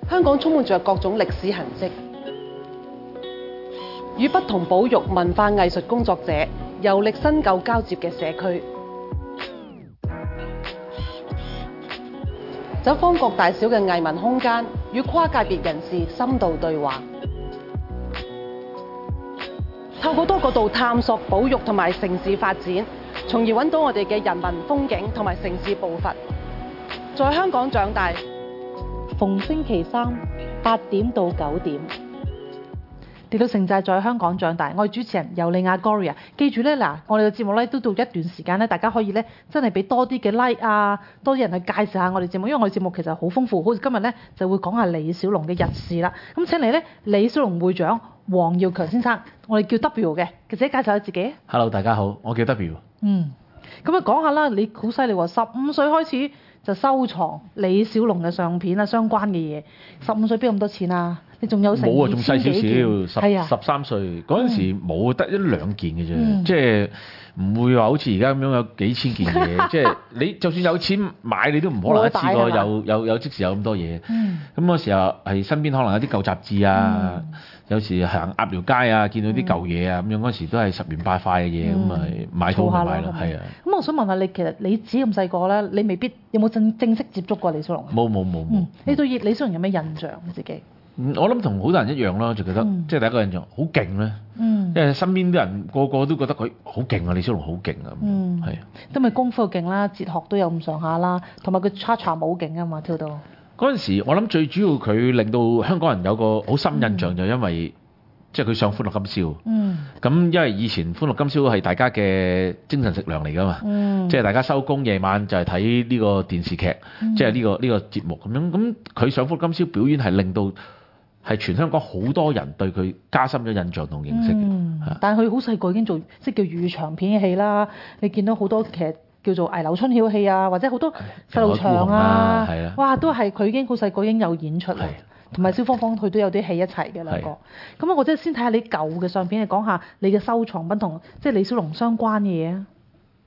香港充滿着各種歷史痕跡，與不同保育文化藝術工作者遊歷新舊交接嘅社區，走訪各大小嘅藝文空間，與跨界別人士深度對話，透過多角度探索保育同埋城市發展，從而揾到我哋嘅人文風景同埋城市步伐。在香港長大， 逢星期三8點到9點。跌到城寨在香港長大，我係主持人尤利亞 Gloria。記住咧，嗱，我哋嘅節目咧都到一段時間咧，大家可以咧真係俾多啲嘅 like 啊，多啲人去介紹下我哋節目，因為我哋節目其實好豐富。好似今日咧就會講下李小龍嘅日事啦。咁請嚟咧李小龍會長黃耀強先生，我哋叫 W 嘅，自己介紹下自己。 Hello， 大家好，我叫 W。 咁啊講下啦，你好犀利喎，15歲開始就收藏李小龍嘅相片啊，相關嘅嘢。15歲邊有咁多錢啊？你仲有成冇啊，仲細少少， 係啊 13歲嗰陣時冇得一兩件嘅啫，即係唔會話好似而家咁樣有幾千件嘢，即係你就算有錢買，你都唔可能一次過有即時有咁多嘢。咁嗰時候係身邊可能有啲舊雜誌啊，有時行鴨寮街啊，見到啲舊嘢啊，咁樣嗰時都係10元8塊嘅嘢，咁咪買到就買啦，係啊。咁我想問下你，其實你自己咁細個咧，你未必有冇正式接觸過李小龍？ 冇。 你對李小龍有咩印象你自己？ 我諗同好多人一樣咯，就覺得即係第一個印象好勁咧，因為身邊啲人個個都覺得佢好勁啊，李小龍好勁啊，係啊， 都咪功夫又勁啦，哲學都有咁上下啦，同埋佢叉叉舞勁啊嘛，跳到嗰陣時，我諗最主要佢令到香港人有個好深印象，就因為即係佢上《歡樂今宵》。咁因為以前《歡樂今宵》係大家嘅精神食糧嚟㗎嘛，即係大家收工夜晚就係睇呢個電視劇，即係呢個節目咁樣。咁佢上《歡樂今宵》表演係令到係全香港好多人對佢加深咗印象同認識嘅。 但係佢好細個已經做即係叫粵語長片嘅戲啦。你見到好多其實叫做《危樓春曉》戲啊，或者好多細路祥啊，哇，都係佢已經好細個已經有演出嚟。同埋蕭芳芳佢都有啲戲一齊嘅兩個。咁啊，我即係先睇下你舊嘅相片，你講下你嘅收藏品同即係李小龍相關嘅嘢啊。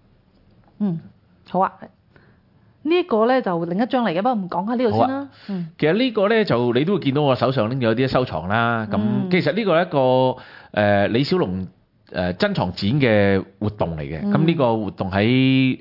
好啊。呢一個咧就另一張嚟嘅，不過唔講下呢度先啦。 其實呢個咧就你都會見到我手上拎有啲收藏啦。咁其實呢個係一個李小龍珍藏展嘅活動嚟嘅。咁呢個活動喺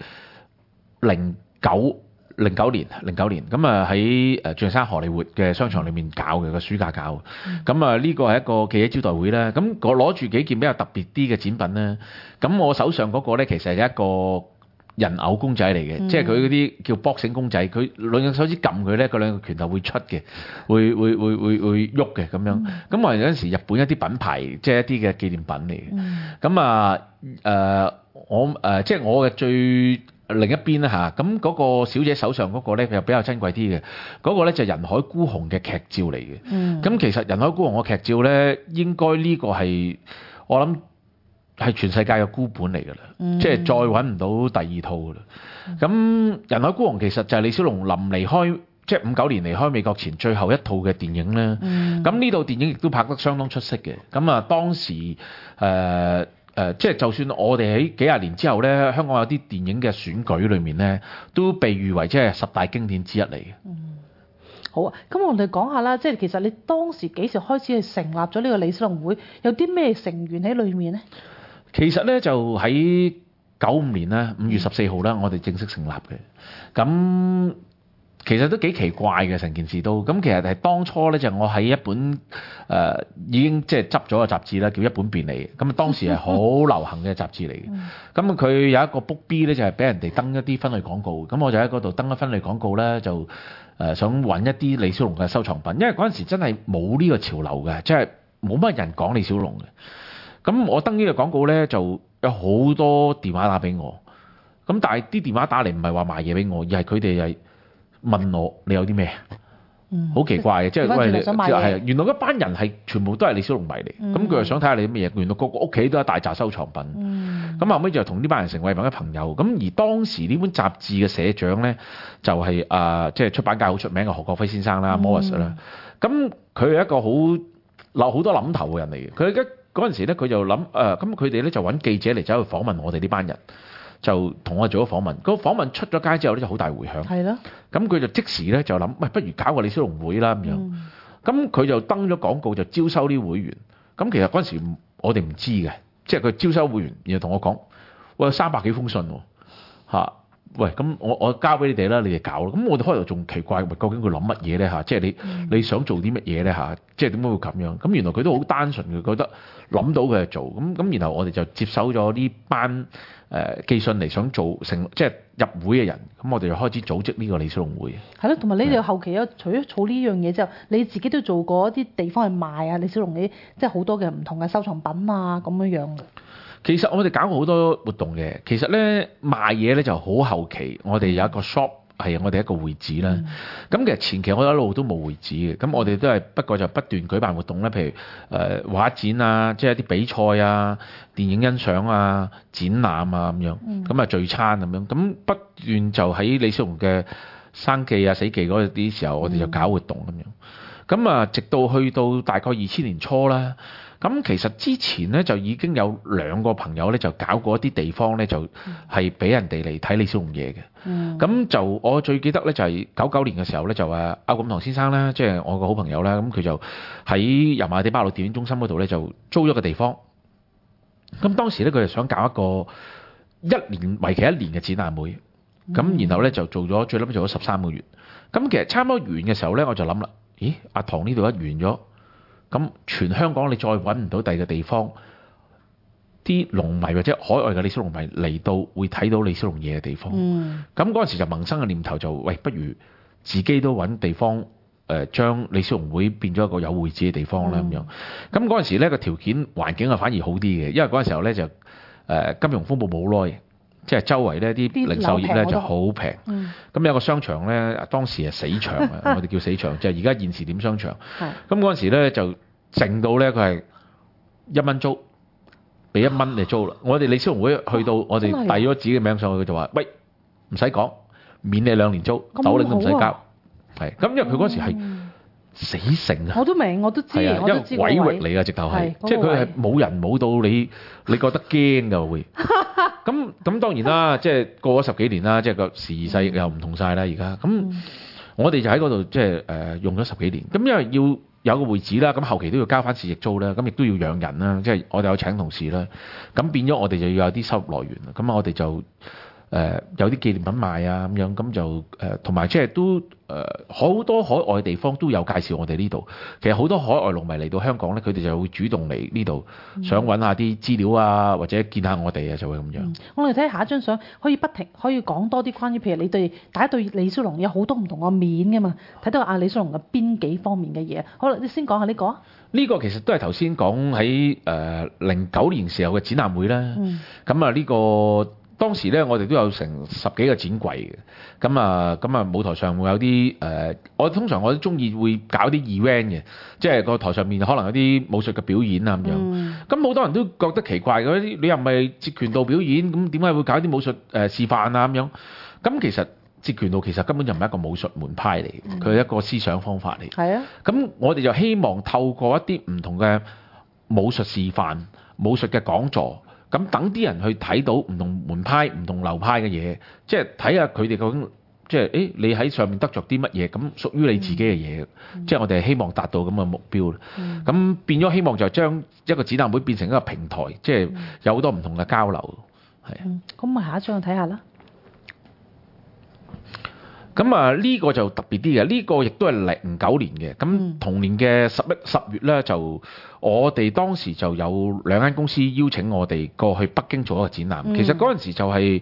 09年，咁啊喺鑽石山荷里活嘅商場裏面搞嘅，個暑假搞。咁啊呢個係一個記者招待會啦。咁我攞住幾件比較特別啲嘅展品咧。咁我手上嗰個咧其實係一個人偶公仔嚟嘅，即係佢嗰啲叫 boxing 公仔，佢兩隻手指撳佢咧，佢兩個拳頭會出嘅，會喐嘅咁樣。咁我有陣時日本一啲品牌，即係一啲嘅紀念品嚟嘅。咁啊即係我嘅最另一邊啦嚇。咁嗰個小姐手上嗰個咧又比較珍貴啲嘅，嗰個咧就係人海孤鴻嘅劇照嚟嘅。咁其實人海孤鴻嘅劇照咧，應該呢個係我諗係全世界嘅孤本嚟㗎啦，即係再揾唔到第二套㗎啦。咁人海孤鴻其實就係李小龍臨離開，即係59年離開美國前最後一套嘅電影咧。咁呢套電影亦都拍得相當出色嘅。咁啊當時即係就算我哋喺幾廿年之後咧，香港有啲電影嘅選舉裏面咧，都被譽為即係10大經典之一嚟嘅。 好啊，咁我哋講下啦，即係其實你當時幾時開始去成立咗呢個李小龍會？有啲咩成員喺裏面咧？ 其實咧就喺95年啦，5月14號啦，我哋正式成立嘅。咁其實都幾奇怪嘅成件事都。咁其實係當初咧就我喺一本已經即係執咗嘅雜誌啦，叫《一本便利》。咁啊當時係好流行嘅雜誌嚟嘅。咁佢有一個 book B 咧就係俾人哋登一啲分類廣告。咁我就喺嗰度登一分類廣告咧，就想揾一啲李小龍嘅收藏品。因為嗰陣時真係冇呢個潮流嘅，即係冇乜人講李小龍嘅。咁我登呢個廣告咧，就有好多電話打俾我。咁但係啲電話打嚟唔係話賣嘢俾我，而係佢哋係問我你有啲咩？好奇怪嘅，即係喂，係原來一班人係全部都係李小龍迷嚟。咁佢又想睇下你啲咩嘢。原來個個屋企都有一大紮收藏品。咁後尾就同呢班人成為咗朋友。咁而當時呢本雜誌嘅社長咧，就係即係出版界好出名嘅何國輝先生啦 ，Morris 啦。咁佢係一個好多諗頭嘅人嚟嘅。佢嗰陣時咧，佢就諗咁佢哋咧就揾記者嚟走去訪問我哋呢班人， 就同我做咗訪問。個訪問出咗街之後咧，就好大迴響。 係咯。 咁佢就即時咧就諗，喂，不如搞個李小龍會啦咁樣。咁佢就登咗廣告，就招收啲會員。咁其實嗰陣時我哋唔知嘅，即係佢招收會員，然後同我講，喂，有300幾封信喎，嚇。喂，咁我交俾你哋啦，你哋搞咯。咁我哋開頭仲奇怪，究竟佢諗乜嘢咧嚇？即係你想做啲乜嘢咧嚇？即係點解會咁樣？咁原來佢都好單純嘅，覺得諗到佢就做。咁然後我哋就接手咗呢班寄信嚟想做成即係入會嘅人。咁我哋就開始組織呢個李小龍會。 係咯，同埋你哋後期有除咗儲呢樣嘢之後，你自己都做過一啲地方去賣啊李小龍啲即係好多嘅唔同嘅收藏品啊咁樣樣嘅。 其實我哋搞過好多活動嘅，其實咧賣嘢咧就好後期，我哋有一個 shop 係我哋一個會址啦。咁其實前期我一路都冇會址嘅，咁我哋都係不過就不斷舉辦活動咧，譬如畫展啊，即係一啲比賽啊、電影欣賞啊、展覽啊咁樣，咁啊聚餐咁樣，咁不斷就喺李小龍嘅生忌啊、死忌嗰啲時候，我哋就搞活動咁樣。咁啊，直到去到大概2000年初啦。咁其實之前咧就已經有2個朋友咧就搞過一啲地方咧就係俾人哋嚟睇李小龍嘢嘅。咁就我最記得咧就係99年嘅時候咧就阿錦棠先生啦，即係我個好朋友啦，咁佢就喺油麻地巴路電影中心嗰度咧就租咗個地方。咁當時咧佢就想搞一個為期1年嘅展覽會。咁然後咧就做咗最撚做咗13個月。咁其實差唔多完嘅時候咧我就諗啦，咦，阿棠呢度一完咗。咁全香港你再揾唔到第二個地方，啲龍迷或者海外嘅李小龍迷嚟到會睇到李小龍嘢嘅地方。咁嗰陣時就萌生嘅念頭就，喂，不如自己都揾地方，將李小龍會變咗一個有會址嘅地方啦咁樣。咁嗰陣時咧個條件環境係反而好啲嘅，因為嗰陣時候咧就金融風暴冇耐。即係周圍呢啲零售業咧就好平，咁有個商場咧，當時係死場啊，我哋叫死場，就係而家現時點商場。咁嗰陣時咧就靜到咧佢係1蚊租，俾1蚊你租啦。我哋李小龍會去到我哋遞咗紙嘅名上去，佢就話：喂，唔使講，免你2年租，斗零都唔使交。係，咁因為佢嗰時係死城啊！ 我都明，我都知， 因為毀域嚟㗎，直頭係，即係佢係冇人冇到你覺得驚㗎會。咁當然啦，即係過咗10幾年啦，即係個時勢又唔同晒啦而家。咁我哋就喺嗰度即係用咗10幾年。咁因為要有個會址啦，咁後期都要交翻市值租啦，咁亦都要養人啦，即係我哋有請同事啦。咁變咗我哋就要有啲收入來源啦。咁我哋就有啲紀念品賣啊咁樣，咁就同埋即係都好多海外地方都有介紹我哋呢度。其實好多海外龍迷嚟到香港咧，佢哋就會主動嚟呢度，想揾下啲資料啊，或者見下我哋啊，就會咁樣。 我哋睇下一張相，可以講多啲關於譬如你對大家對李小龍有好多唔同個面㗎嘛，睇到阿李小龍嘅邊幾方面嘅嘢。好啦，你先講下呢個啊。 呢個其實都係頭先講喺09年時候嘅展覽會啦。咁啊呢個。當時咧，我哋都有成10幾個展櫃嘅，咁啊舞台上會有啲我通常我都中意會搞啲 event 嘅，即係個台上面可能有啲武術嘅表演啊咁樣。咁好多人都覺得奇怪嘅，你又唔係截拳道表演，咁點解會搞啲武術示範啊咁樣？咁其實截拳道其實根本就唔係一個武術門派嚟嘅，佢係一個思想方法嚟。係啊。咁我哋就希望透過一啲唔同嘅武術示範、武術嘅講座。咁等啲人去睇到唔同門派、唔同流派嘅嘢，即係睇下佢哋究竟，即係你喺上面得着啲乜嘢，咁屬於你自己嘅嘢，即係我哋係希望達到咁嘅目標。咁變咗希望就將一個展覽會變成一個平台，即係有好多唔同嘅交流。係。 咁咪下一張睇下啦。 咁啊呢個就特別啲嘅，呢個亦都係09年嘅。咁同年嘅10月咧，就我哋當時就有2間公司邀請我哋過去北京做一個展覽。其實嗰陣時就係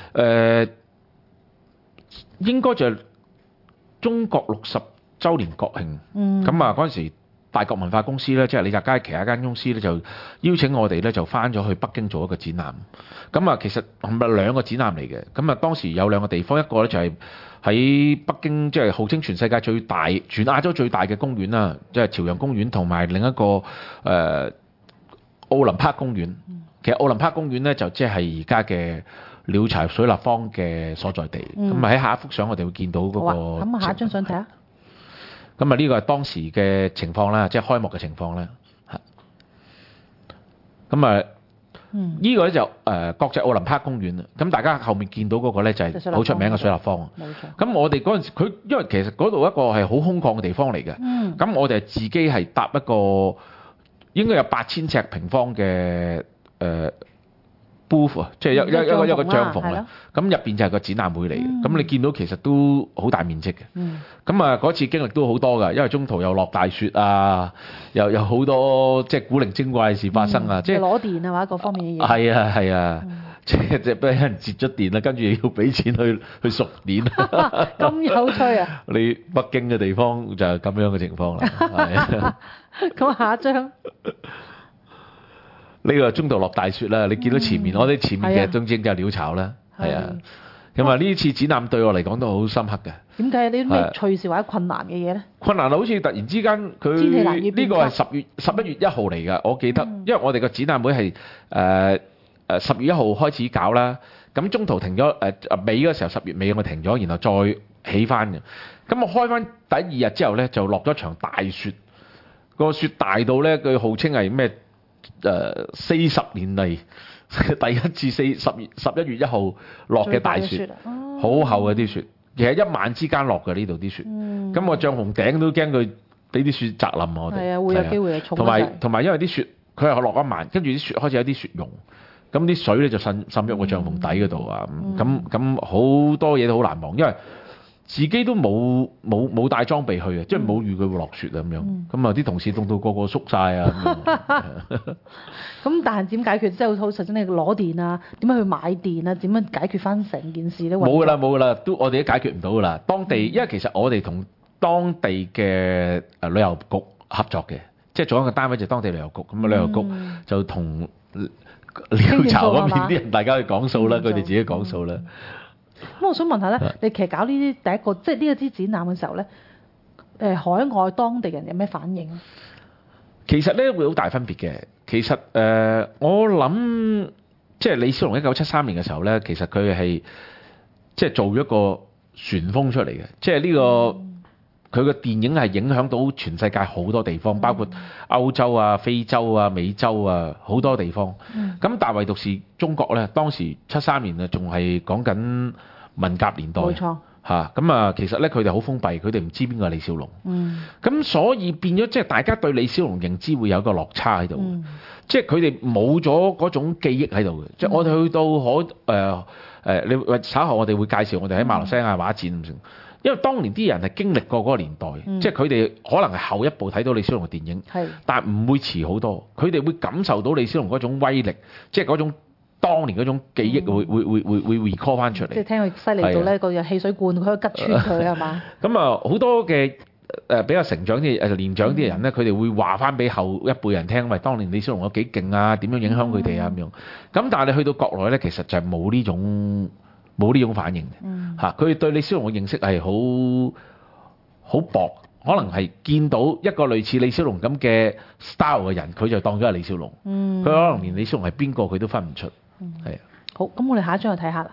應該就係中國60週年國慶。咁啊嗰陣時大國文化公司咧，即係李澤楷旗下一間公司咧，就邀請我哋咧就翻咗去北京做一個展覽。咁啊其實係咪2個展覽嚟嘅？咁啊當時有2個地方，一個咧就係喺北京，即係號稱全世界最大、全亞洲最大嘅公園啦，即係朝陽公園，同埋另一個奧林匹克公園。其實奧林匹克公園咧就即係而家嘅鳥巢水立方嘅所在地。咁喺下一幅相我哋會見到嗰個。 咁下一張相睇下。 咁啊呢個係當時嘅情況啦，即係開幕嘅情況啦。咁啊呢個咧就國際奧林匹克公園啦。咁大家後面見到嗰個咧就係好出名嘅水立方。 冇錯。 咁我哋嗰陣時，因為其實嗰度一個係好空曠嘅地方嚟嘅。咁我哋係自己係搭一個應該有8000尺平方嘅booth 啊，即係一個帳篷啊。咁入邊就係個展覽會嚟嘅。咁你見到其實都好大面積嘅。咁啊嗰次經歷都好多㗎，因為中途又落大雪啊，又有好多即係古靈精怪嘅事發生啊，即係攞電啊嘛，各方面嘅嘢。 係啊，即係俾人截咗電啦，跟住要俾錢去贖電。 咁有趣啊！ 你北京嘅地方就係咁樣嘅情況啦。係。 咁下一張。 呢個中途落大雪啦，你見到前面，我哋前面嘅正正就係鳥巢啦，係啊。咁啊，呢次展覽對我嚟講都好深刻嘅。點解？呢啲咩趣事或者困難嘅嘢咧？ 困難好似突然之間佢呢個係11月1號嚟㗎，我記得，因為我哋個展覽會係10月1號開始搞啦，咁中途停咗尾嗰時候10月尾我停咗，然後再起翻嘅。咁我開翻第2日之後咧，就落咗場大雪，個雪大到咧，佢號稱係咩40年嚟第一次11月1號落嘅大雪，好厚嘅啲雪，其實一晚之間落嘅呢度啲雪。咁我帳篷頂都驚佢俾啲雪砸冧我哋。係啊，會有機會重。同埋因為啲雪佢係落一晚，跟住啲雪開始有啲雪融，咁啲水咧就滲入個帳篷底嗰度啊。咁好多嘢都好難忘，因為自己都冇帶裝備去嘅，即係冇預佢會落雪啊咁樣。咁啊啲同事凍到個個縮晒啊。 咁但係點解決？即係好實質，你攞電啊？點樣去買電啊？點樣解決翻成件事咧？ 冇㗎啦，我哋都解決唔到㗎啦。當地因為其實我哋同當地嘅旅遊局合作嘅，即係做一個單位就係當地旅遊局。咁啊旅遊局就同鳥巢嗰邊啲人大家去講數啦，佢哋自己講數啦。 咁我想問下咧，你其實搞呢啲第一個即係呢一支展覽嘅時候咧，海外當地人有咩反應？ 其實咧會好大分別嘅。其實我諗即係李小龍1973年嘅時候咧，其實佢係即係做咗一個旋風出嚟嘅，即係呢個佢嘅電影係影響到全世界好多地方，包括歐洲啊、非洲啊、美洲啊好多地方。咁但係唯獨是中國咧，當時73年啊，仲係講緊文革年代。冇錯。咁啊，其實咧佢哋好封閉，佢哋唔知邊個係李小龍。咁所以變咗即係大家對李小龍認知會有一個落差喺度。即係佢哋冇咗嗰種記憶喺度嘅。即係我哋去到你稍後我哋會介紹我哋喺馬來西亞畫展咁成。因為當年啲人係經歷過嗰個年代，即係佢哋可能係後一步睇到李小龍嘅電影，但係唔會遲好多。佢哋會感受到李小龍嗰種威力，即係嗰種當年嗰種記憶會 recall 翻出嚟。 即係聽佢犀利到咧，個汽水罐佢可以吉穿佢係嘛？咁啊好多嘅比較成長啲年長啲嘅人咧，佢哋會話翻俾後一輩人聽，喂，當年李小龍有幾勁啊，點樣影響佢哋啊咁樣。咁但係你去到國內咧，其實就係冇呢種反應嘅。佢哋對李小龍嘅認識係好薄，可能係見到一個類似李小龍咁嘅 style 嘅人，佢就當咗係李小龍。佢可能連李小龍係邊個佢都分唔出。係啊。 好，咁我哋下一張去睇下啦。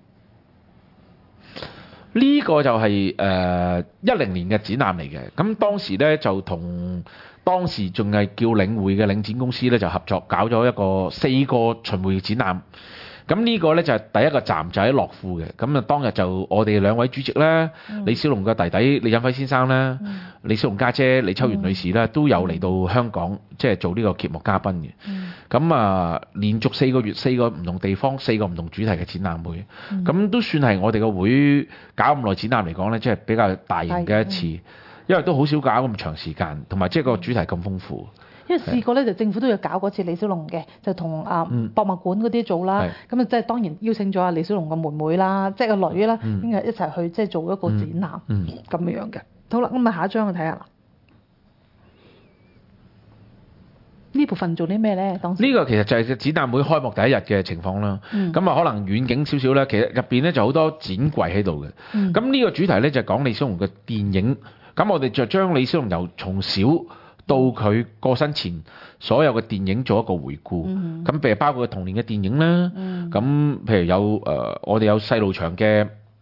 呢個就係10年嘅展覽嚟嘅。咁當時咧就同當時仲係叫領匯嘅領展公司咧就合作搞咗一個4個巡迴展覽。咁呢個咧就係第一個站就喺樂富嘅。咁啊當日就我哋2位主席啦，李小龍嘅弟弟李振輝先生啦，李小龍家姐李秋元女士啦，都有嚟到香港即係做呢個揭幕嘉賓嘅。咁啊連續4個月4個唔同地方4個唔同主題嘅展覽會，咁都算係我哋個會搞咁耐展覽嚟講咧，即係比較大型嘅一次，因為都好少搞咁長時間，同埋即係個主題咁豐富。 因為試過咧，就政府都有搞嗰次李小龍嘅，就同博物館嗰啲做啦。咁即係當然邀請咗阿李小龍個妹妹啦，即係個女啦，咁一齊去即係做一個展覽咁樣嘅。好啦，咁啊下一張去睇下啦。呢部分做啲咩咧？當時呢個其實就係展覽會開幕第一日嘅情況啦。咁啊可能遠景少少咧，其實入邊咧就好多展櫃喺度嘅。咁呢個主題咧就係講李小龍嘅電影。咁我哋就將李小龍由從小到佢過身前所有嘅電影做一個回顧，咁譬如包括童年嘅電影啦，咁譬如有我哋有細路祥嘅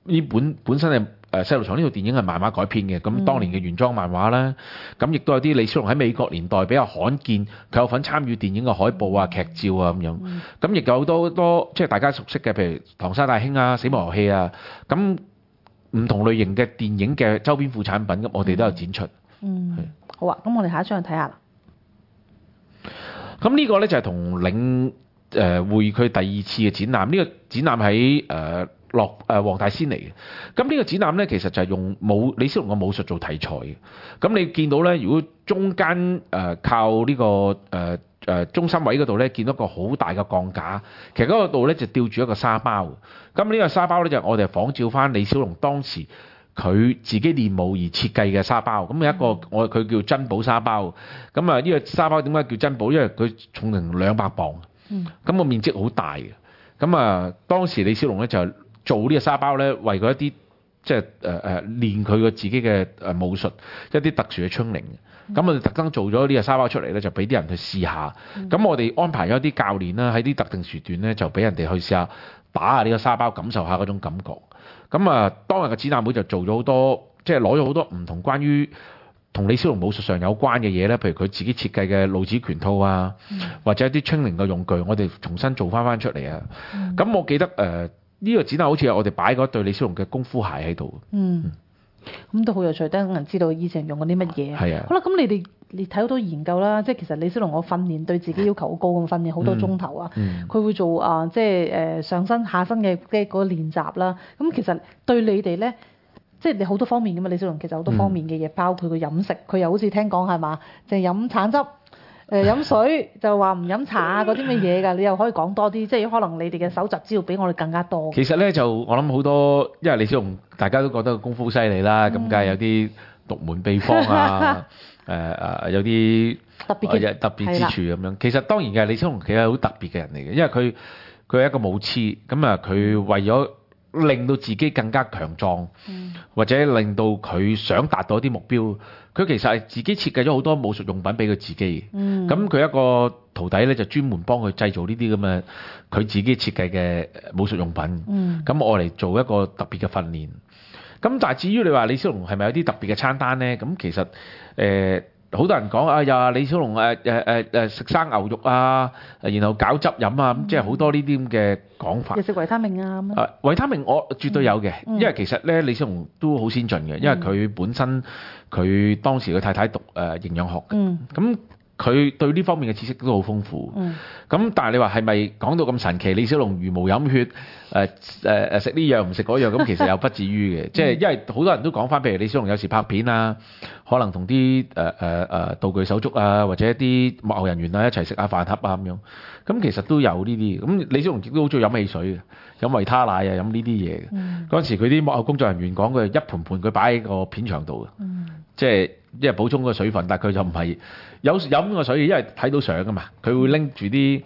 呢本身係細路祥呢套電影係漫畫改編嘅，咁當年嘅原裝漫畫啦，咁亦都有啲李小龍喺美國年代比較罕見，佢有份參與電影嘅海報啊、劇照啊咁樣，咁亦有好多即係大家熟悉嘅，譬如《唐山大兄》啊、《死亡遊戲》啊，咁唔同類型嘅電影嘅周邊副產品，咁我哋都有展出。 好啊，咁我哋下一張去睇下啦。 咁呢個咧就係同領會佢第二次嘅展覽，呢個展覽喺黃大仙嚟嘅。咁呢個展覽咧其實就係用李小龍嘅武術做題材嘅。咁你見到咧，如果中間靠呢個中心位嗰度咧，見到一個好大嘅鋼架，其實嗰度咧就吊住一個沙包。咁呢個沙包咧就我哋仿照翻李小龍當時佢自己練武而設計嘅沙包。咁有一個佢叫珍寶沙包。咁啊呢個沙包點解叫珍寶？因為佢重成200磅。咁個面積好大嘅。咁啊當時李小龍咧就做呢個沙包咧，為佢一啲即係練佢個自己嘅武術，一啲特殊嘅 training。咁我哋特登做咗呢個沙包出嚟咧，就俾啲人去試下。咁我哋安排咗啲教練啦，喺啲特定時段咧，就俾人哋去試下打下呢個沙包，感受下嗰種感覺。咁啊，當日嘅展覽會就做咗好多，即係攞咗好多唔同關於同李小龍武術上有關嘅嘢咧，譬如佢自己設計嘅露子拳套啊，或者一啲 training 嘅用具，我哋重新做翻出嚟啊。咁我記得呢個展覽好似係我哋擺嗰對李小龍嘅功夫鞋喺度。 咁都好有趣，等人知道以前用過啲乜嘢。 係啊。 好啦，咁你睇好多研究啦，即係其實李小龍我訓練對自己要求好高咁，訓練好多鐘頭啊。佢會做即係上身下身嘅嗰個練習啦。咁其實對你哋咧，即係你好多方面㗎嘛。李小龍其實好多方面嘅嘢，包括佢飲食，佢又好似聽講係嘛，淨係飲橙汁。飲水就話唔飲茶啊嗰啲乜嘢㗎，你又可以講多啲，即係可能你哋嘅搜集資料比我哋更加多。 其實咧就我諗好多，因為李小龍大家都覺得功夫犀利啦，咁梗係有啲獨門秘方啊，有啲特別之處咁樣。其實當然嘅，李小龍其實係好特別嘅人嚟嘅，因為佢係一個武痴，咁啊佢為咗令到自己更加強壯，或者令到佢想達到一啲目標，佢其實係自己設計咗好多武術用品俾佢自己。咁佢一個徒弟咧就專門幫佢製造呢啲咁嘅佢自己設計嘅武術用品。咁我嚟做一個特別嘅訓練。咁但係至於你話李小龍係咪有啲特別嘅餐單咧？咁其實好多人講又李小龍食生牛肉啊，然後搞汁飲啊，咁即係好多呢啲咁嘅講法。 又食維他命啊咁樣。 維他命我絕對有嘅，因為其實咧李小龍都好先進嘅，因為佢本身佢當時佢太太讀營養學嘅，咁佢對呢方面嘅知識都好豐富。咁但係你話係咪講到咁神奇？李小龍如無飲血，食呢樣唔食嗰樣，咁其實又不至於嘅。即係因為好多人都講翻，譬如李小龍有時拍片啊，可能同啲道具手足啊，或者一啲幕後人員啊一齊食下飯盒啊咁樣。咁其實都有呢啲。咁李小龍亦都好中意飲汽水嘅，飲維他奶啊，飲呢啲嘢嘅。嗰陣時佢啲幕後工作人員講佢一盤盤佢擺喺個片場度嘅，即係因為補充個水分，但係佢就唔係有飲個水，因為睇到相㗎嘛，佢會拎住啲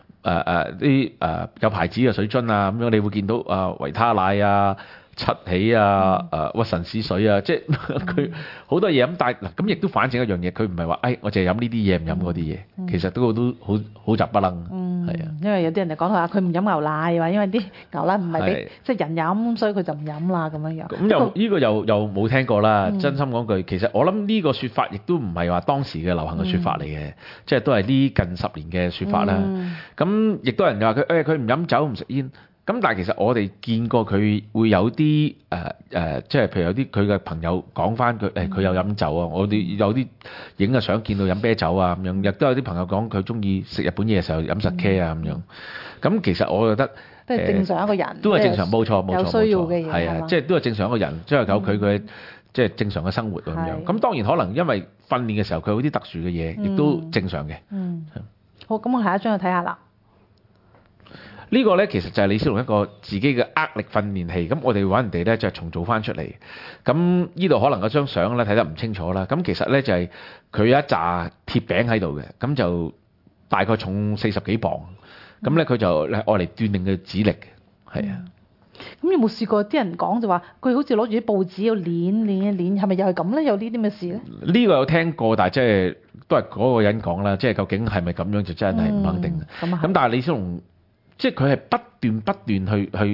有牌子嘅水樽啊，咁樣你會見到維他奶啊、七喜啊、屈臣氏水啊，即係佢好多嘢咁。但係嗱，咁亦都反證一樣嘢，佢唔係話我淨係飲呢啲嘢，唔飲嗰啲嘢，其實都好雜不楞。係啊， 因為有啲人就講話佢唔飲牛奶，話因為啲牛奶唔係俾即係人飲，所以佢就唔飲啦咁樣樣。咁呢個又冇聽過啦。真心講句，其實我諗呢個説法亦都唔係話當時嘅流行嘅説法嚟嘅，即係都係呢近10年嘅説法啦。咁亦都有人話佢唔飲酒唔食煙。咁但係其實我哋見過佢會有啲即係譬如有啲佢嘅朋友講翻佢有飲酒啊，我哋有啲影嘅相見到飲啤酒啊咁樣，亦都有啲朋友講佢中意食日本嘢嘅時候飲sake啊咁樣。咁其實我覺得都係正常一個人， 都係正常，冇錯， 有需要嘅嘢係啊，即係都係正常一個人，即係有佢嘅即係正常嘅生活咁樣。咁當然可能因為訓練嘅時候佢有啲特殊嘅嘢，亦都正常嘅。 好，咁我下一張去睇下啦。 呢個咧其實就係李小龍一個自己嘅握力訓練器，咁我哋揾人哋咧就重做翻出嚟。咁呢度可能嗰張相咧睇得唔清楚啦。咁其實咧就係佢有一紮鐵餅喺度嘅，咁就大概重40幾磅。咁咧佢就愛嚟鍛鍊嘅指力嘅，係啊。 咁有冇試過啲人講就話佢好似攞住啲報紙要攣，係咪又係咁咧？有呢啲咁嘅事咧？呢個有聽過，但係即係都係嗰個人講啦，即係究竟係咪咁樣就真係唔肯定。咁但係李小龍即係佢係不斷去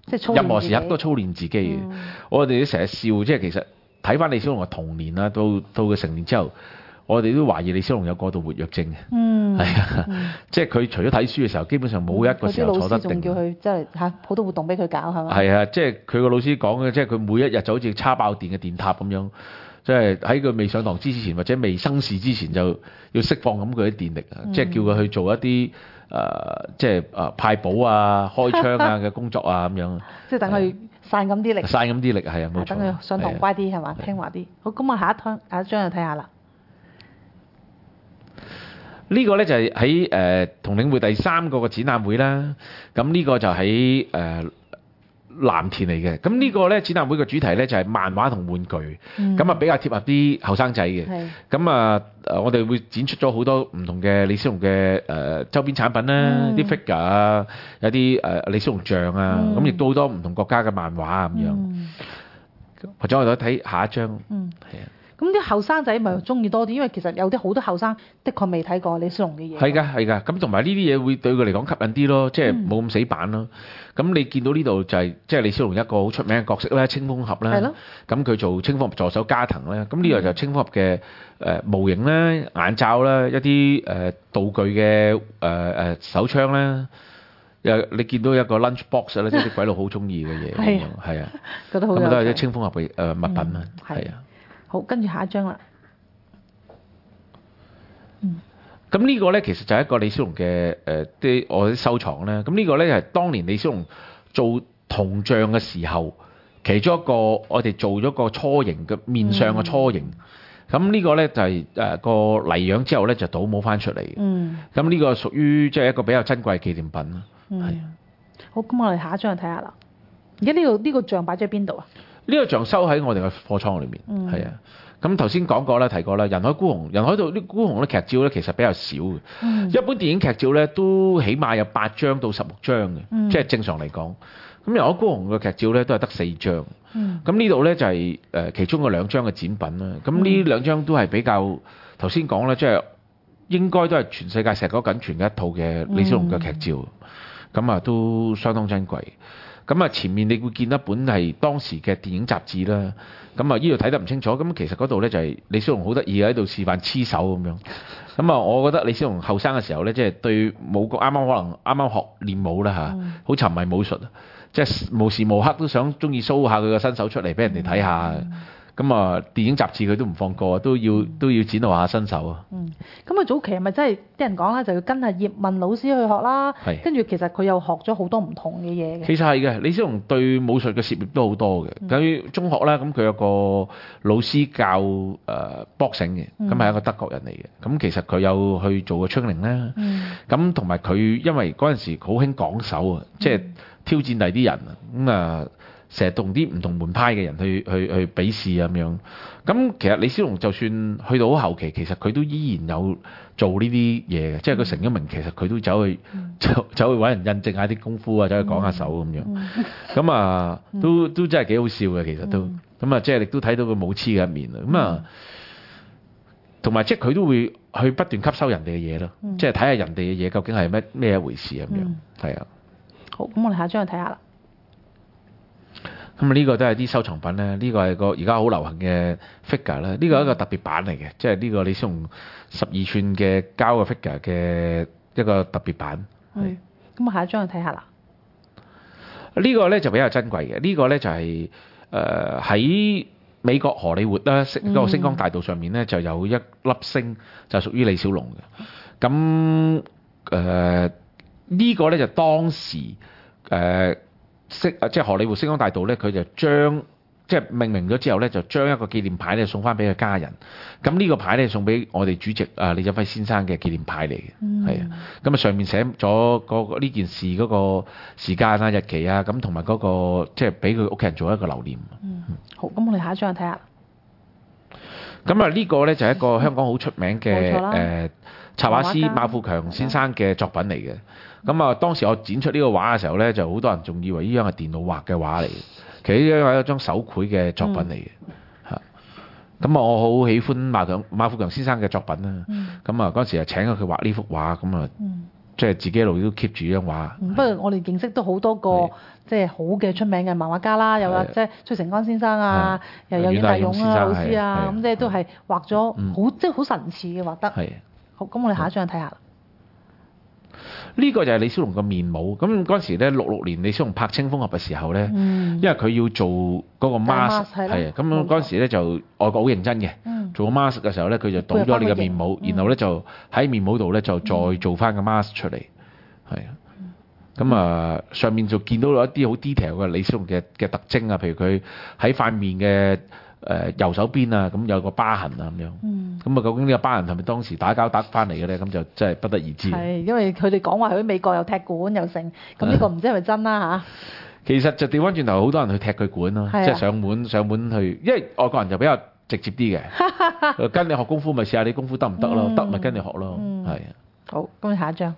即係操練任何時刻自己都操練自己嘅。我哋都成日笑，即係其實睇翻李小龍嘅童年啦，到佢成年之後，我哋都懷疑李小龍有過度活躍症嘅。係啊，即係佢除咗睇書嘅時候，基本上冇一個時候坐得定。 佢啲老師仲叫佢即係嚇好多活動俾佢搞係嘛？ 係啊，即係佢個老師講嘅，即係佢每一日就好似叉爆電嘅電塔咁樣，即係喺佢未上堂之前或者未生事之前就要釋放咁佢啲電力啊，即係叫佢去做一啲即係派寶啊、開槍啊嘅工作啊咁樣。 即係等佢散咁啲力。 散咁啲力係啊，冇錯。 等佢上堂乖啲係嘛，聽話啲。好，咁我下一張就睇下啦。 呢個咧就係喺同領會第3個嘅展覽會啦。咁呢個就喺藍田嚟嘅。咁呢個咧展覽會嘅主題咧就係漫畫同玩具，咁比較貼合啲後生仔嘅。咁我哋會展出咗好多唔同嘅李小龍嘅周邊產品啦，啲 figure 啊，有啲李小龍像啊，咁亦都好多唔同國家嘅漫畫咁樣。或者我哋睇下一張，係啊。 咁啲後生仔咪中意多啲，因為其實有啲好多後生的確未睇過李小龍嘅嘢。 係㗎，咁同埋呢啲嘢會對佢嚟講吸引啲咯，即係冇咁死板咯。咁你見到呢度就係即係李小龍一個好出名嘅角色啦，青蜂俠啦。咁佢做青蜂俠助手加藤啦。咁呢個就青蜂俠嘅模型啦、眼罩啦、一啲道具嘅手槍啦。你見到一個 lunch box 咧，即係啲鬼佬好中意嘅嘢。係啊， 覺得好有趣。 咁都係啲青蜂俠嘅物品啦。係啊。 好，跟住下一張啦。 咁呢個咧其實就係一個李小龍嘅我啲收藏咧。咁呢個咧係當年李小龍做銅像嘅時候，其中一個我哋做咗個雛形嘅面上嘅雛形。咁呢個咧就係個泥樣之後咧就倒模翻出嚟。咁呢個屬於即係一個比較珍貴嘅紀念品啦。係。 好，咁我哋下一張去睇下啦。而家呢個像擺咗喺邊度啊？ 呢個像收喺我哋嘅貨倉裏面，係啊。咁頭先講過啦，提過啦，人海孤雄，人海度啲孤雄咧劇照咧其實比較少嘅。一般電影劇照咧都起碼有8張到16張嘅，即係正常嚟講。咁人海孤雄嘅劇照咧都係得4張。咁呢度咧就係其中嘅2張嘅展品啦。咁呢2張都係比較頭先講咧，即係應該都係全世界碩果僅存嘅一套嘅李小龍嘅劇照。咁都相當珍貴。咁前面你會見一本係當時嘅電影雜誌啦。咁呢度睇得唔清楚。咁其實嗰度咧就係李小龍好得意喺度示範黐手咁樣。咁我覺得李小龍後生嘅時候咧，即係對武功可能啱啱學練武啦嚇，好沉迷武術，即係無時無刻都想中意 show 下佢嘅身手出嚟俾人哋睇下。咁電影雜誌佢都唔放過，都要展露下身手啊。 咁早期係咪真係啲人講啦，就要跟阿葉問老師去學啦？跟住其實佢又學咗好多唔同嘅嘢嘅。 其實係嘅，李小龍對武術嘅涉獵都好多嘅。咁中學啦，咁佢有個老師教boxing嘅，咁係一個德國人嚟嘅。咁其實佢有去做過 training 啦。咁同埋佢因為嗰陣時好興講手啊，即係挑戰第啲人啊。成日同啲唔同門派嘅人去比試咁樣，咁其實李小龍就算去到好後期，其實佢都依然有做呢啲嘢嘅，即係佢成咗名，其實佢都走去揾人印證下啲功夫啊，走去講下手咁樣，咁都真係幾好笑嘅，其實都，咁即係亦都睇到佢武痴嘅一面咁同埋即係佢都會去不斷吸收人哋嘅嘢咯，即係睇下人哋嘅嘢究竟係咩一回事咁樣，係啊。 好，咁我哋下一張去睇下啦。 咁呢個都係啲收藏品咧，呢個係個而家好流行嘅 figure 啦，呢個係一個特別版嚟嘅，即係呢個李小龍12寸嘅膠嘅 figure 嘅一個特別版。 咁我下一張去睇下啦。 呢個咧就比較珍貴嘅，呢個咧就係喺美國荷里活啦，個星光大道上面咧就有一粒星就屬於李小龍嘅。咁呢個咧就當時即係荷里活星光大道咧，佢就將即係命名咗之後咧，就將一個紀念牌咧送翻俾佢家人。咁呢個牌咧送俾我哋主席李振輝先生嘅紀念牌嚟嘅，係啊。咁上面寫咗呢件事嗰個時間啊、日期啊，咁同埋嗰個即係俾佢屋企人做一個留念。 好，咁我哋下一張去睇下。 咁呢個咧就係一個香港好出名嘅插畫師馬富強先生嘅作品嚟嘅。咁當時我展出呢個畫嘅時候咧，就好多人仲以為呢張係電腦畫嘅畫嚟嘅，其實呢張係一張手繪嘅作品嚟嘅嚇。咁我好喜歡馬富強先生嘅作品啦。咁嗰陣時請咗佢畫呢幅畫，咁即係自己一路都 keep 住呢張畫。 不過我哋認識都好多個即係好嘅出名嘅漫畫家啦，有啊即係崔成安先生啊，又有阮大勇啊老師啊，咁即係都係畫咗好即係好神似嘅畫得。 係。 好，咁我哋下一張睇下。 呢個就係李小龍嘅面帽。咁嗰陣時咧，66年李小龍拍《青蜂俠》嘅時候咧，因為佢要做嗰個 mask 係啊，咁嗰陣時咧就外國好認真嘅，做個 mask 嘅時候咧，佢就倒咗你嘅面帽，然後咧就喺面帽度咧就再做翻個 mask 出嚟，係啊。咁啊，上面就見到有一啲好 detail 嘅李小龍嘅特徵啊，譬如佢喺塊面嘅右手邊啊，咁有個疤痕啊咁樣。咁啊，究竟呢個疤痕係咪當時打交打翻嚟嘅咧？咁就真係不得而知。 係，因為佢哋講話佢喺美國又踢館又成，咁呢個唔知係咪真啦嚇。 其實就調翻轉頭，好多人去踢佢館咯，即係上門去，因為外國人就比較直接啲嘅，跟你學功夫咪試下你功夫得唔得咯，得咪跟你學咯，係啊。 好，咁下一張。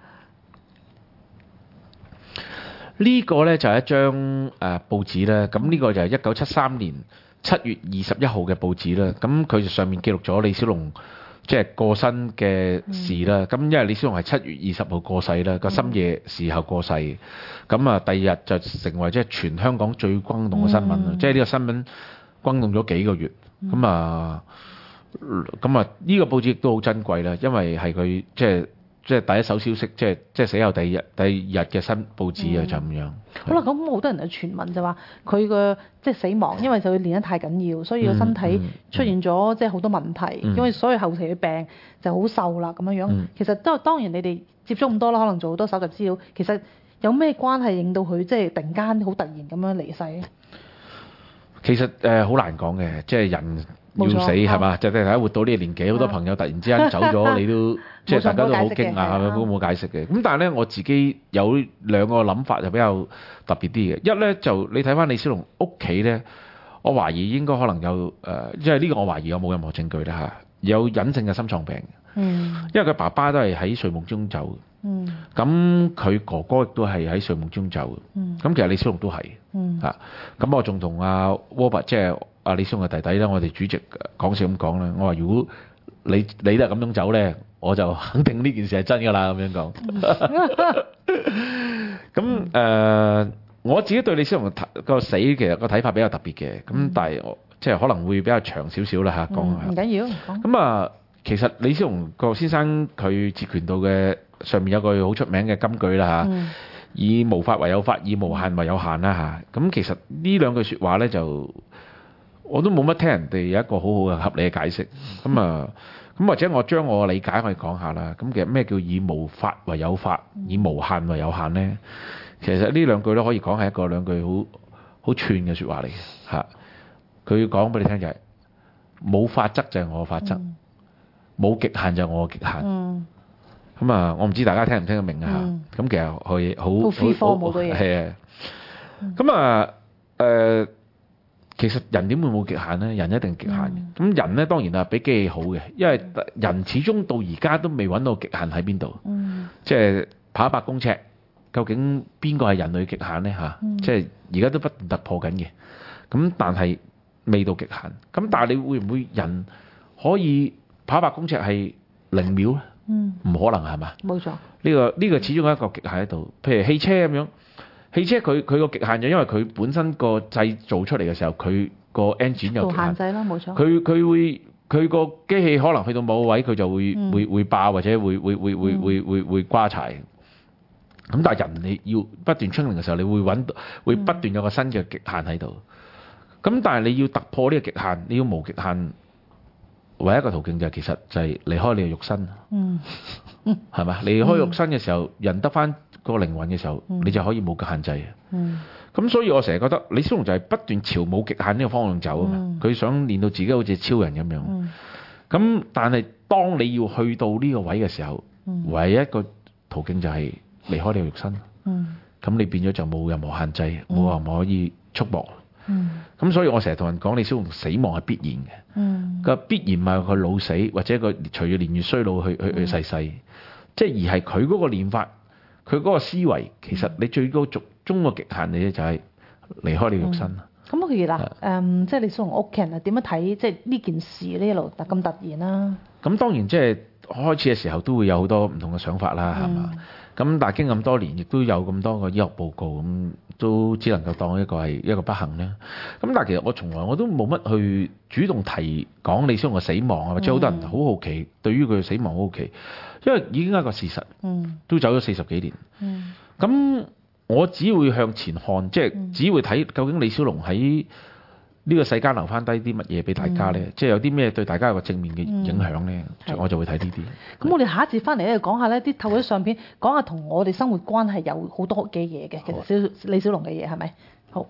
呢個咧就係一張報紙啦，咁呢個就係1973年7月21號嘅報紙啦。咁佢就上面記錄咗李小龍即係過身嘅事啦。咁因為李小龍係7月20號過世啦，個深夜時候過世。咁啊，第二日就成為即係全香港最轟動嘅新聞啦。即係呢個新聞轟動咗幾個月。咁啊，呢個報紙亦都好珍貴啦，因為係佢即係第一手消息，即係死後第二日嘅新報紙啊，就咁樣。 好啦，咁好多人嘅傳聞就話佢個即係死亡，因為就佢練得太緊要，所以個身體出現咗即係好多問題，因為所以後期嘅病就好瘦啦咁樣樣。其實當然你哋接觸咁多啦，可能做好多搜集資料，其實有咩關係令到佢即係突然間好突然咁樣離世咧？ 其實好難講嘅，即係人要死係嘛？就係大家活到呢個年紀，好多朋友突然之間走咗，你都即係大家都好驚訝，係咪都冇解釋嘅？咁但係咧，我自己有兩個諗法就比較特別啲嘅。一咧就你睇翻李小龍屋企咧，我懷疑應該可能有因為呢個我懷疑我冇任何證據啦嚇，有隱性嘅心臟病。因為佢爸爸都係喺睡夢中走。咁佢哥哥亦都係喺睡夢中走。咁其實李小龍都係。咁我仲同阿 Robert 即係阿李小龍嘅弟弟啦，我哋主席講笑咁講啦。我話如果你都係咁樣走咧，我就肯定呢件事係真㗎啦。咁樣講。咁我自己對李小龍個死其實個睇法比較特別嘅。咁但係我即係可能會比較長少少啦嚇講下。 唔緊要， 咁其實李小龍個先生佢截拳道嘅上面有句好出名嘅金句啦嚇。以無法為有法，以無限為有限啦嚇。咁其實呢兩句説話咧，就我都冇乜聽人哋有一個好好嘅合理嘅解釋。咁或者我將我嘅理解我哋講下啦。咁其實咩叫以無法為有法，以無限為有限咧？其實呢兩句都可以講係兩句好串嘅説話嚟嘅嚇。佢講俾你聽就係冇法則就係我嘅法則，冇極限就係我嘅極限。我唔知大家聽唔聽得明啊嚇。咁其實可以好 free form 好多嘢。 係啊。其實人點會冇極限咧？人一定極限嘅。咁人咧當然係比機器好嘅，因為人始終到而家都未揾到極限喺邊度。即係跑100公尺，究竟邊個係人類極限咧嚇？即係而家都不斷突破緊嘅。咁但係未到極限。咁但係你會唔會人可以跑100公尺係0秒咧？唔可能係嘛？冇錯。呢個始終有一個極限喺度。譬如汽車咁樣，汽車佢個極限就因為佢本身個製造出嚟嘅時候，佢個 engine 有極限制啦，冇錯。佢個機器可能去到某個位，佢就會爆或者會瓜柴。咁但係人你要不斷 training 嘅時候，你會不斷有個新嘅極限喺度。咁但係你要突破呢個極限，你要無極限。唯一一個途徑就係其實就係離開你嘅肉身，係嘛？離開肉身嘅時候，人得翻個靈魂嘅時候，你就可以冇極限制。咁所以我成日覺得李小龍就係不斷朝冇極限呢個方向走啊嘛。佢想練到自己好似超人咁樣。咁但係當你要去到呢個位嘅時候，唯一一個途徑就係離開你嘅肉身。咁你變咗就冇任何限制，冇話唔可以束縛。咁所以我成日同人講，李小龍死亡係必然嘅。個必然唔係佢老死，或者佢隨住年月衰老去逝世，即係而係佢嗰個練法，佢嗰個思維，其實你最高終個極限嘅就係離開你肉身。 咁其實即係李小龍屋企人係點樣睇即係呢件事呢一路咁突然啦？ 咁當然即係開始嘅時候都會有好多唔同嘅想法啦，係嘛？咁但係經咁多年，亦都有咁多個醫學報告，咁都只能夠當一個係一個不幸啦。咁但係其實我從來我都冇乜去主動提講李小龍嘅死亡啊，或者好多人好好奇對於佢嘅死亡好好奇，因為已經係一個事實，都走咗40幾年。咁我只會向前看，即係只會睇究竟李小龍喺呢個世間留翻低啲乜嘢俾大家咧？即係有啲咩對大家有個正面嘅影響咧？我就會睇呢啲。 咁我哋下一節翻嚟咧，講下呢啲透過啲相片，講下同我哋生活關係有好多嘅嘢嘅。其實李小龍嘅嘢係咪？好。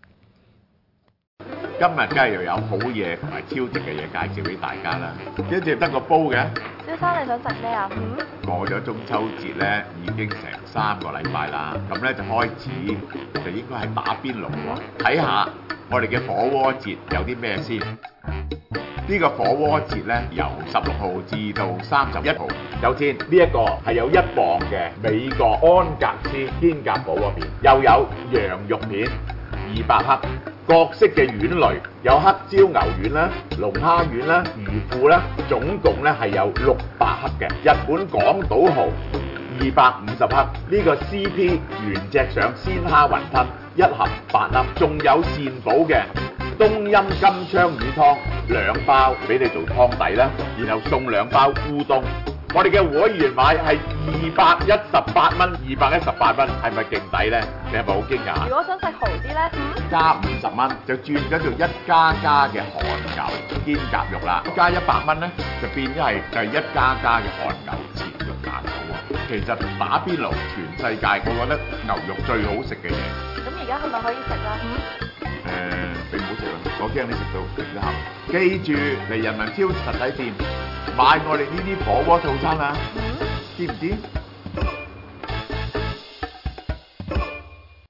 今日梗係又有好嘢同埋超值嘅嘢介紹俾大家啦。跟住得個煲嘅。 蕭生你想食咩啊？ 過咗中秋節咧，已經成3個禮拜啦。咁咧就開始就應該係打邊爐喎。睇下我哋嘅火鍋節有啲咩先？呢個火鍋節咧，由16號至到31號。首先呢一個係有1磅嘅美國安格斯肩胛堡嗰邊，又有羊肉片200克，各式嘅丸類，有黑椒牛丸啦、龍蝦丸啦、魚腐啦，總共咧係有600克嘅。日本港島蠔250克，呢個 CP 原隻上鮮蝦雲吞1盒8粒，仲有善寶嘅冬陰金槍魚湯2包俾你做湯底啦，然後送2包烏冬。我哋嘅會員買係218蚊，218蚊係咪勁抵咧？你係咪好驚訝？ 如果想食蠔啲咧， 加50蚊就轉咗做1加嘅韓牛肩胛肉啦，加100蚊咧就變咗係1加嘅韓牛前肉蛋堡喎。其實打邊爐全世界，我覺得牛肉最好食嘅嘢。 咁而家係咪可以食啦？ 你唔好食啦，我驚你食到停咗口。記住嚟人民超實體店買我哋呢啲火鍋套餐啊，知唔知？